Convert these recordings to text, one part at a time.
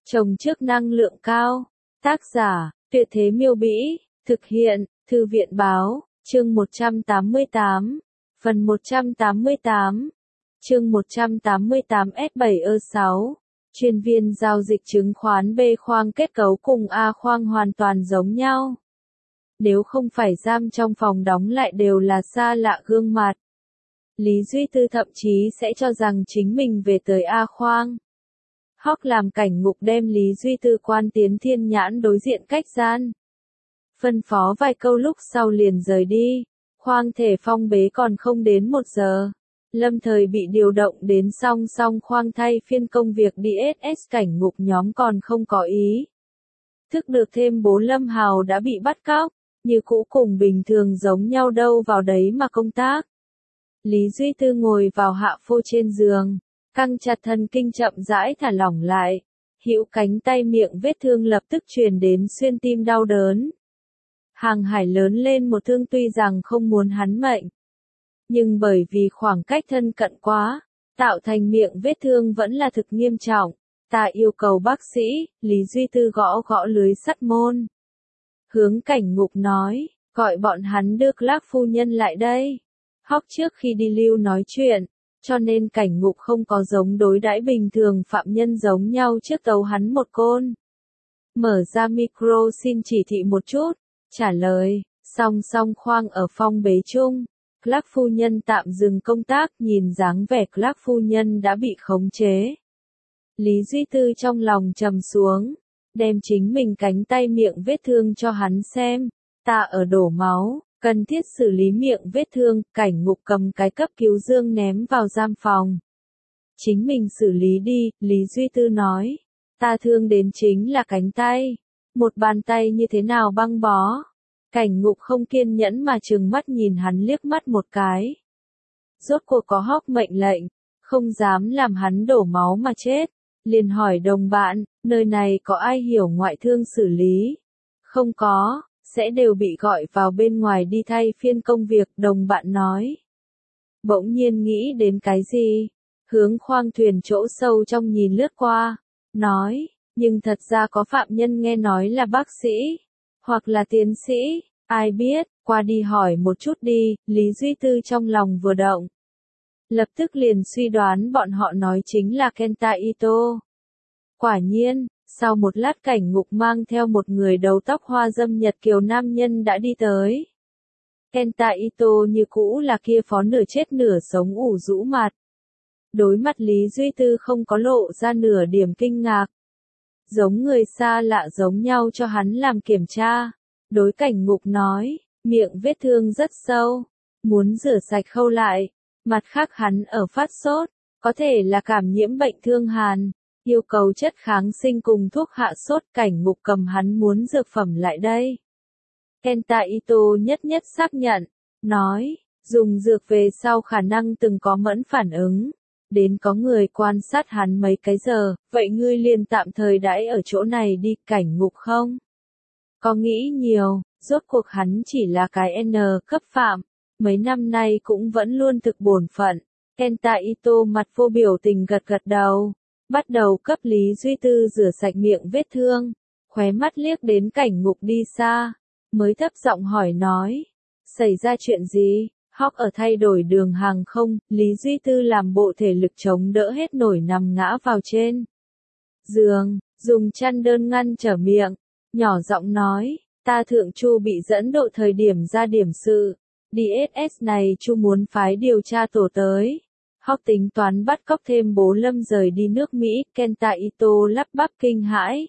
Trồng trước năng lượng cao. Tác giả, Tuyệt Thế Miêu Bĩ. Thực hiện, Thư viện Báo. Chương 188. Phần 188. Chương 188 S7E6. Chuyên viên giao dịch chứng khoán B khoang kết cấu cùng A khoang hoàn toàn giống nhau. Nếu không phải giam trong phòng đóng lại đều là xa lạ gương mặt, Lý Duy Tư thậm chí sẽ cho rằng chính mình về tới A khoang. Hóc làm cảnh ngục đem Lý Duy Tư quan tiến thiên nhãn đối diện cách gian. Phân phó vài câu lúc sau liền rời đi. Khoang thể phong bế còn không đến 1 giờ. Lâm thời bị điều động đến song khoang thay phiên công việc DSS cảnh ngục nhóm còn không có ý. Thức được thêm bố Lâm Hào đã bị bắt cóc, như cũ cùng bình thường giống nhau đâu vào đấy mà công tác. Lý Duy Tư ngồi vào hạ phô trên giường, căng chặt thần kinh chậm rãi thả lỏng lại. Hữu cánh tay miệng vết thương lập tức truyền đến xuyên tim đau đớn. Hàng Hải lớn lên một thương tuy rằng không muốn hắn mệnh, nhưng bởi vì khoảng cách thân cận quá, tạo thành miệng vết thương vẫn là thực nghiêm trọng. Ta yêu cầu bác sĩ, Lý Duy Tư gõ gõ lưới sắt môn. Hướng cảnh ngục nói, gọi bọn hắn đưa Clark phu nhân lại đây. Hóc trước khi đi lưu nói chuyện, cho nên cảnh ngục không có giống đối đãi bình thường phạm nhân giống nhau trước tấu hắn một côn. Mở ra micro xin chỉ thị một chút, trả lời, song khoang ở phong bế chung. Clark phu nhân tạm dừng công tác, nhìn dáng vẻ Clark phu nhân đã bị khống chế. Lý Duy Tư trong lòng trầm xuống, đem chính mình cánh tay miệng vết thương cho hắn xem. Ta ở đổ máu, cần thiết xử lý miệng vết thương. Cảnh ngục cầm cái cấp cứu dương ném vào giam phòng. Chính mình xử lý đi, Lý Duy Tư nói. Ta thương đến chính là cánh tay. Một bàn tay như thế nào băng bó? Cảnh ngục không kiên nhẫn mà trừng mắt nhìn hắn liếc mắt một cái. Rốt cuộc có Hóc mệnh lệnh, không dám làm hắn đổ máu mà chết. Liền hỏi đồng bạn, nơi này có ai hiểu ngoại thương xử lý? Không có, sẽ đều bị gọi vào bên ngoài đi thay phiên công việc, đồng bạn nói. Bỗng nhiên nghĩ đến cái gì? Hướng khoang thuyền chỗ sâu trong nhìn lướt qua, nói, nhưng thật ra có phạm nhân nghe nói là bác sĩ, hoặc là tiến sĩ, ai biết, qua đi hỏi một chút đi. Lý Duy Tư trong lòng vừa động. Lập tức liền suy đoán bọn họ nói chính là Kenta Ito. Quả nhiên, sau một lát cảnh ngục mang theo một người đầu tóc hoa dâm Nhật kiều nam nhân đã đi tới. Kenta Ito như cũ là kia phó nửa chết nửa sống ủ rũ mặt. Đối mặt Lý Duy Tư không có lộ ra nửa điểm kinh ngạc. Giống người xa lạ giống nhau cho hắn làm kiểm tra. Đối cảnh ngục nói, miệng vết thương rất sâu, muốn rửa sạch khâu lại. Mặt khác hắn ở phát sốt, có thể là cảm nhiễm bệnh thương hàn, yêu cầu chất kháng sinh cùng thuốc hạ sốt. Cảnh ngục cầm hắn muốn dược phẩm lại đây. Kenta Ito nhất xác nhận, nói, dùng dược về sau khả năng từng có mẫn phản ứng. Đến có người quan sát hắn mấy cái giờ, vậy ngươi liền tạm thời đãi ở chỗ này đi. Cảnh ngục không có nghĩ nhiều, rốt cuộc hắn chỉ là cái N cấp phạm, mấy năm nay cũng vẫn luôn thực bổn phận. Kenta Ito mặt vô biểu tình gật đầu, bắt đầu cấp Lý Duy Tư rửa sạch miệng vết thương, khóe mắt liếc đến cảnh ngục đi xa, mới thấp giọng hỏi nói, xảy ra chuyện gì? Hóc ở thay đổi đường hàng không. Lý Duy Tư làm bộ thể lực chống đỡ hết nổi nằm ngã vào trên giường, dùng chăn đơn ngăn trở miệng, nhỏ giọng nói, ta thượng chu bị dẫn độ thời điểm ra điểm sự, DSS này chu muốn phái điều tra tổ tới. Hóc tính toán bắt cóc thêm bố Lâm rời đi nước Mỹ. Kenta Ito lắp bắp kinh hãi,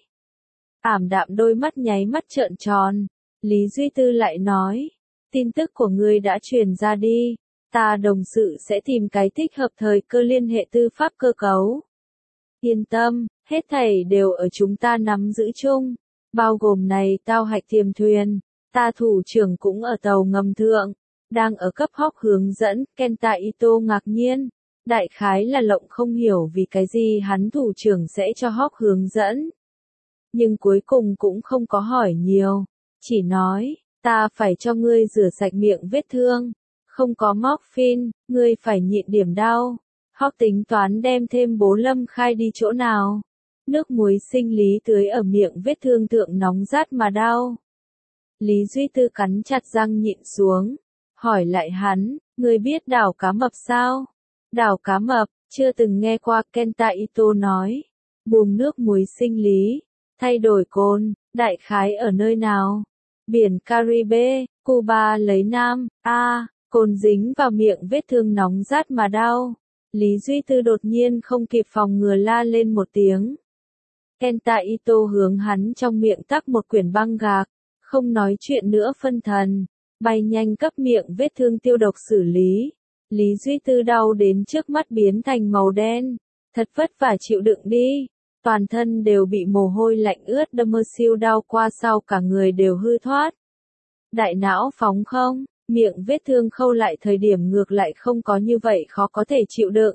ảm đạm đôi mắt nháy mắt trợn tròn. Lý Duy Tư lại nói, tin tức của ngươi đã truyền ra đi, ta đồng sự sẽ tìm cái thích hợp thời cơ liên hệ tư pháp cơ cấu. Yên tâm, hết thảy đều ở chúng ta nắm giữ chung, bao gồm này tao hạch thiềm thuyền, ta thủ trưởng cũng ở tàu ngầm thượng, đang ở cấp Hóc hướng dẫn. Kenta Ito ngạc nhiên, đại khái là lộng không hiểu vì cái gì hắn thủ trưởng sẽ cho Hóc hướng dẫn. Nhưng cuối cùng cũng không có hỏi nhiều, chỉ nói, ta phải cho ngươi rửa sạch miệng vết thương, không có morphine, ngươi phải nhịn điểm đau. Hóc tính toán đem thêm bố Lâm khai đi chỗ nào? Nước muối sinh lý tưới ở miệng vết thương thượng nóng rát mà đau. Lý Duy Tư cắn chặt răng nhịn xuống, hỏi lại hắn, ngươi biết đảo cá mập sao? Đảo cá mập, chưa từng nghe qua, Kenta Ito nói. Buồng nước muối sinh lý, thay đổi cồn, đại khái ở nơi nào? Biển Caribe, Cuba lấy Nam, cồn dính vào miệng vết thương nóng rát mà đau. Lý Duy Tư đột nhiên không kịp phòng ngừa la lên một tiếng. Kenta Ito hướng hắn trong miệng tắc một quyển băng gạc, không nói chuyện nữa phân thần, bay nhanh cấp miệng vết thương tiêu độc xử lý. Lý Duy Tư đau đến trước mắt biến thành màu đen, thật vất vả chịu đựng đi, toàn thân đều bị mồ hôi lạnh ướt đâm mơ siêu đau qua sau cả người đều hư thoát. Đại não phóng không, miệng vết thương khâu lại thời điểm ngược lại không có như vậy khó có thể chịu đựng.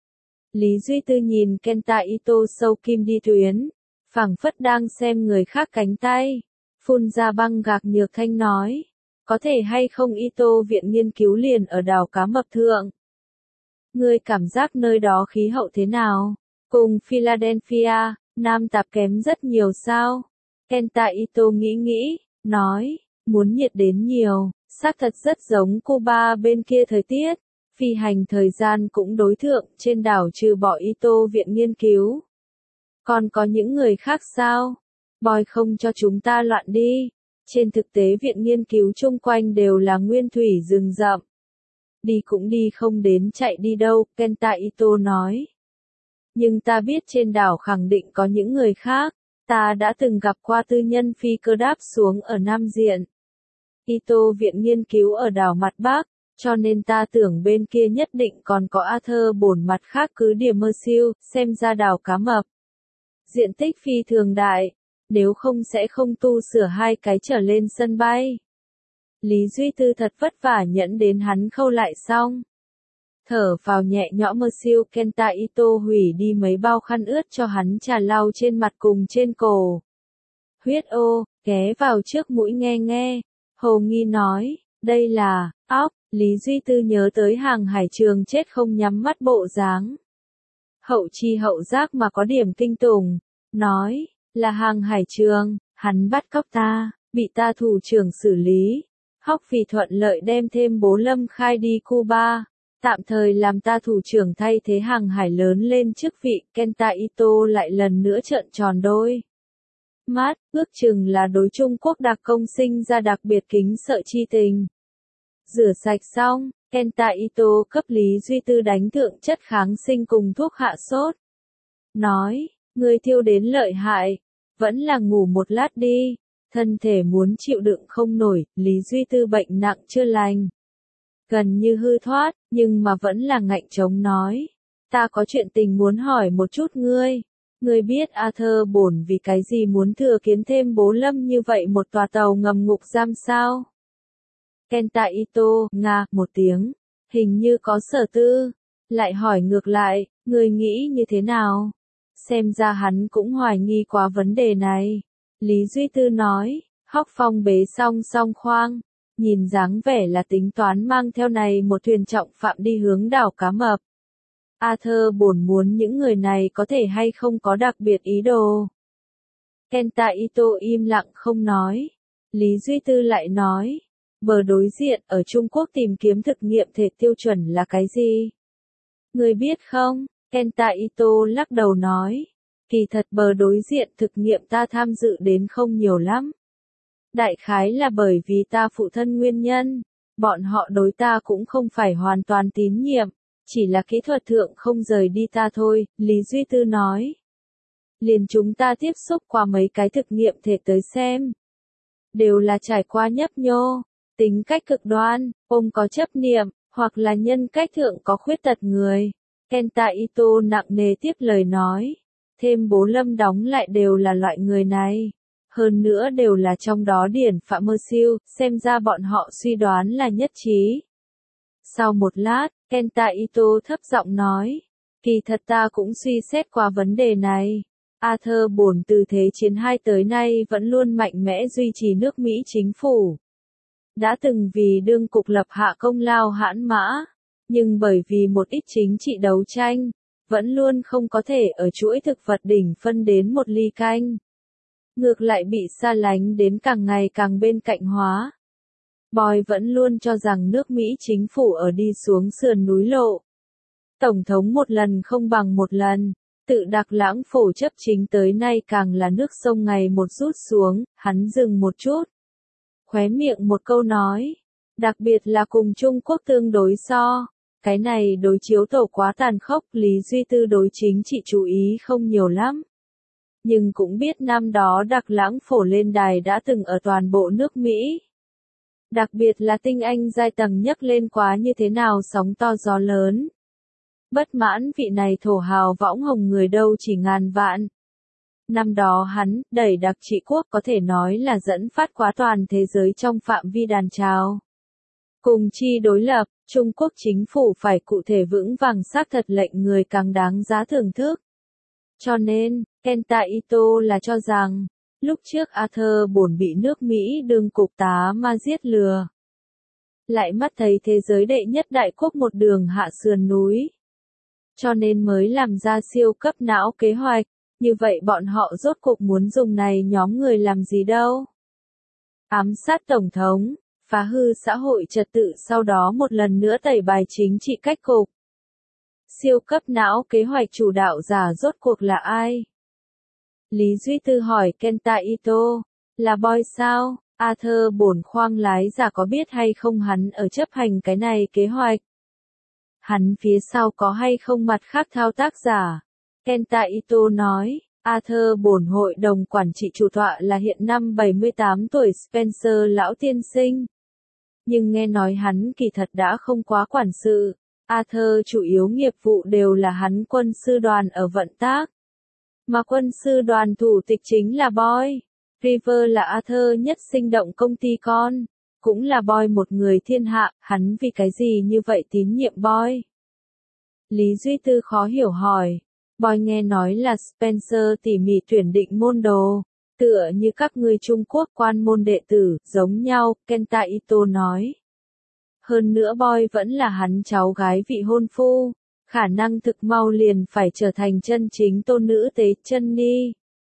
Lý Duy Tư nhìn Kenta Ito sâu kim đi tuyến, phảng phất đang xem người khác cánh tay, phun ra băng gạc nhược thanh nói, có thể hay không Ito viện nghiên cứu liền ở đảo cá mập thượng. Ngươi cảm giác nơi đó khí hậu thế nào? Cùng Philadelphia, Nam tạp kém rất nhiều sao? Kenta Ito nghĩ, nói, muốn nhiệt đến nhiều, xác thật rất giống Cuba bên kia thời tiết, phi hành thời gian cũng đối thượng, trên đảo trừ bỏ Ito viện nghiên cứu. Còn có những người khác sao? Boy không cho chúng ta loạn đi. Trên thực tế viện nghiên cứu chung quanh đều là nguyên thủy rừng rậm. Đi cũng đi không đến chạy đi đâu, Kenta Ito nói. Nhưng ta biết trên đảo khẳng định có những người khác, ta đã từng gặp qua tư nhân phi cơ đáp xuống ở Nam Diện. Ito viện nghiên cứu ở đảo mặt Bắc, cho nên ta tưởng bên kia nhất định còn có Arthur bổn mặt khác cứ điểm mơ siêu, xem ra đảo cá mập. Diện tích phi thường đại, nếu không sẽ không tu sửa 2 cái trở lên sân bay. Lý Duy Tư thật vất vả nhẫn đến hắn khâu lại xong. Thở vào nhẹ nhõm mơ siêu, Kenta Ito hủy đi mấy bao khăn ướt cho hắn trà lau trên mặt cùng trên cổ. Huyết ô, ghé vào trước mũi nghe, Hồ Nghi nói, đây là, óc, Lý Duy Tư nhớ tới Hàng Hải Trường chết không nhắm mắt bộ dáng. Hậu chi hậu giác mà có điểm kinh tủng, nói, là Hàng Hải Trường, hắn bắt cóc ta, bị ta thủ trưởng xử lý. Hóc vì thuận lợi đem thêm Bố Lâm khai đi Cuba, tạm thời làm ta thủ trưởng thay thế Hàng Hải lớn lên chức vị. Kenta Ito lại lần nữa trợn tròn đôi mắt, ước chừng là đối Trung Quốc đặc công sinh ra đặc biệt kính sợ chi tình. Rửa sạch xong, Kenta Ito cấp Lý Duy Tư đánh thượng chất kháng sinh cùng thuốc hạ sốt. Nói, người thiêu đến lợi hại, vẫn là ngủ một lát đi, thân thể muốn chịu đựng không nổi. Lý Duy Tư bệnh nặng chưa lành, gần như hư thoát, nhưng mà vẫn là ngạnh chống nói, ta có chuyện tình muốn hỏi một chút ngươi. Ngươi biết Arthur bổn vì cái gì muốn thừa kiến thêm Bố Lâm như vậy một tòa tàu ngầm ngục giam sao? Kenta Ito, một tiếng, hình như có sở tư, lại hỏi ngược lại, ngươi nghĩ như thế nào? Xem ra hắn cũng hoài nghi quá vấn đề này. Lý Duy Tư nói, Hóc phong bế song khoang, nhìn dáng vẻ là tính toán mang theo này một thuyền trọng phạm đi hướng đảo cá mập. Arthur bổn muốn những người này có thể hay không có đặc biệt ý đồ. Kenta Ito im lặng không nói. Lý Duy Tư lại nói, bờ đối diện ở Trung Quốc tìm kiếm thực nghiệm thể tiêu chuẩn là cái gì? Người biết không? Kenta Ito lắc đầu nói, kỳ thật bờ đối diện thực nghiệm ta tham dự đến không nhiều lắm. Đại khái là bởi vì ta phụ thân nguyên nhân, bọn họ đối ta cũng không phải hoàn toàn tín nhiệm, chỉ là kỹ thuật thượng không rời đi ta thôi. Lý Duy Tư nói, liền chúng ta tiếp xúc qua mấy cái thực nghiệm thể tới xem, đều là trải qua nhấp nhô, tính cách cực đoan, có chấp niệm, hoặc là nhân cách thượng có khuyết tật người. Kenta Ito nặng nề tiếp lời nói, thêm Bố Lâm đóng lại đều là loại người này, hơn nữa đều là trong đó điển phạm mơ siêu, xem ra bọn họ suy đoán là nhất trí. Sau một lát, Kenta Ito thấp giọng nói, kỳ thật ta cũng suy xét qua vấn đề này. Arthur bổn từ Thế chiến 2 tới nay vẫn luôn mạnh mẽ duy trì nước Mỹ chính phủ. Đã từng vì đương cục lập hạ công lao hãn mã, nhưng bởi vì một ít chính trị đấu tranh, vẫn luôn không có thể ở chuỗi thực vật đỉnh phân đến một ly canh. Ngược lại bị xa lánh đến càng ngày càng bên cạnh hóa. Boy vẫn luôn cho rằng nước Mỹ chính phủ ở đi xuống sườn núi lộ. Tổng thống một lần không bằng một lần, tự đặc lãng phổ chấp chính tới nay càng là nước sông ngày một rút xuống, hắn dừng một chút. Khóe miệng một câu nói, đặc biệt là cùng Trung Quốc tương đối so. Cái này đối chiếu tổ quá tàn khốc, Lý Duy Tư đối chính trị chú ý không nhiều lắm. Nhưng cũng biết năm đó đặc lãng phổ lên đài đã từng ở toàn bộ nước Mỹ. Đặc biệt là tinh anh giai tầng nhấc lên quá như thế nào sóng to gió lớn. Bất mãn vị này thổ hào võng hồng người đâu chỉ ngàn vạn. Năm đó hắn, đẩy đặc trị quốc có thể nói là dẫn phát quá toàn thế giới trong phạm vi đàn trào. Cùng chi đối lập, Trung Quốc chính phủ phải cụ thể vững vàng xác thật lệnh người càng đáng giá thưởng thức. Cho nên, Kenta Ito là cho rằng, lúc trước Arthur bổn bị nước Mỹ đương cục tá ma giết lừa. Lại mắt thấy thế giới đệ nhất đại quốc một đường hạ sườn núi. Cho nên mới làm ra siêu cấp não kế hoạch, như vậy bọn họ rốt cuộc muốn dùng này nhóm người làm gì đâu. Ám sát tổng thống, phá hư xã hội trật tự sau đó một lần nữa tẩy bài chính trị cách cục. Siêu cấp não kế hoạch chủ đạo giả rốt cuộc là ai? Lý Duy Tư hỏi Kenta Ito, là Boy sao? Arthur bổn khoang lái giả có biết hay không hắn ở chấp hành cái này kế hoạch? Hắn phía sau có hay không mặt khác thao tác giả? Kenta Ito nói, Arthur bổn hội đồng quản trị chủ tọa là hiện năm 78 tuổi Spencer lão tiên sinh. Nhưng nghe nói hắn kỳ thật đã không quá quản sự. Arthur chủ yếu nghiệp vụ đều là hắn quân sư đoàn ở vận tác. Mà quân sư đoàn thủ tịch chính là Boy. River là Arthur nhất sinh động công ty con. Cũng là Boy một người thiên hạ, hắn vì cái gì như vậy tín nhiệm Boy? Lý Duy Tư khó hiểu hỏi. Boy nghe nói là Spencer tỉ mỉ tuyển định môn đồ. Tựa như các người Trung Quốc quan môn đệ tử, giống nhau, Kenta Ito nói. Hơn nữa Boy vẫn là hắn cháu gái vị hôn phu, khả năng thực mau liền phải trở thành chân chính tôn nữ tế chân ni.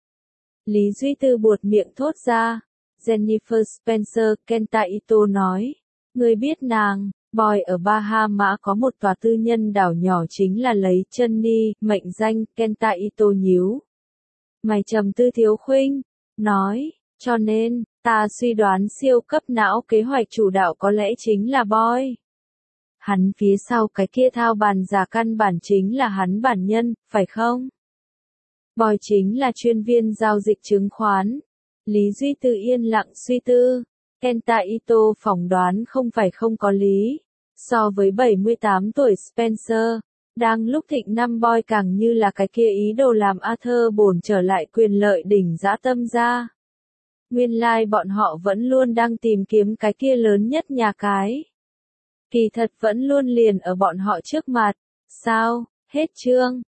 Lý Duy Tư buột miệng thốt ra, Jennifer Spencer, Kenta Ito nói, người biết nàng, Boy ở Bahama có một tòa tư nhân đảo nhỏ chính là lấy chân ni, mệnh danh, Kenta Ito nhíu. Mày trầm tư thiếu khuynh, nói, cho nên, ta suy đoán siêu cấp não kế hoạch chủ đạo có lẽ chính là Boy. Hắn phía sau cái kia thao bàn giả căn bản chính là hắn bản nhân, phải không? Boy chính là chuyên viên giao dịch chứng khoán. Lý Duy Tư yên lặng suy tư. Kenta Ito phỏng đoán không phải không có lý. So với 78 tuổi Spencer, đang lúc thịnh năm Boy càng như là cái kia ý đồ làm Arthur bổn trở lại quyền lợi đỉnh dã tâm ra. Nguyên lai bọn họ vẫn luôn đang tìm kiếm cái kia lớn nhất nhà cái. Kỳ thật vẫn luôn liền ở bọn họ trước mặt. Sao? Hết chương.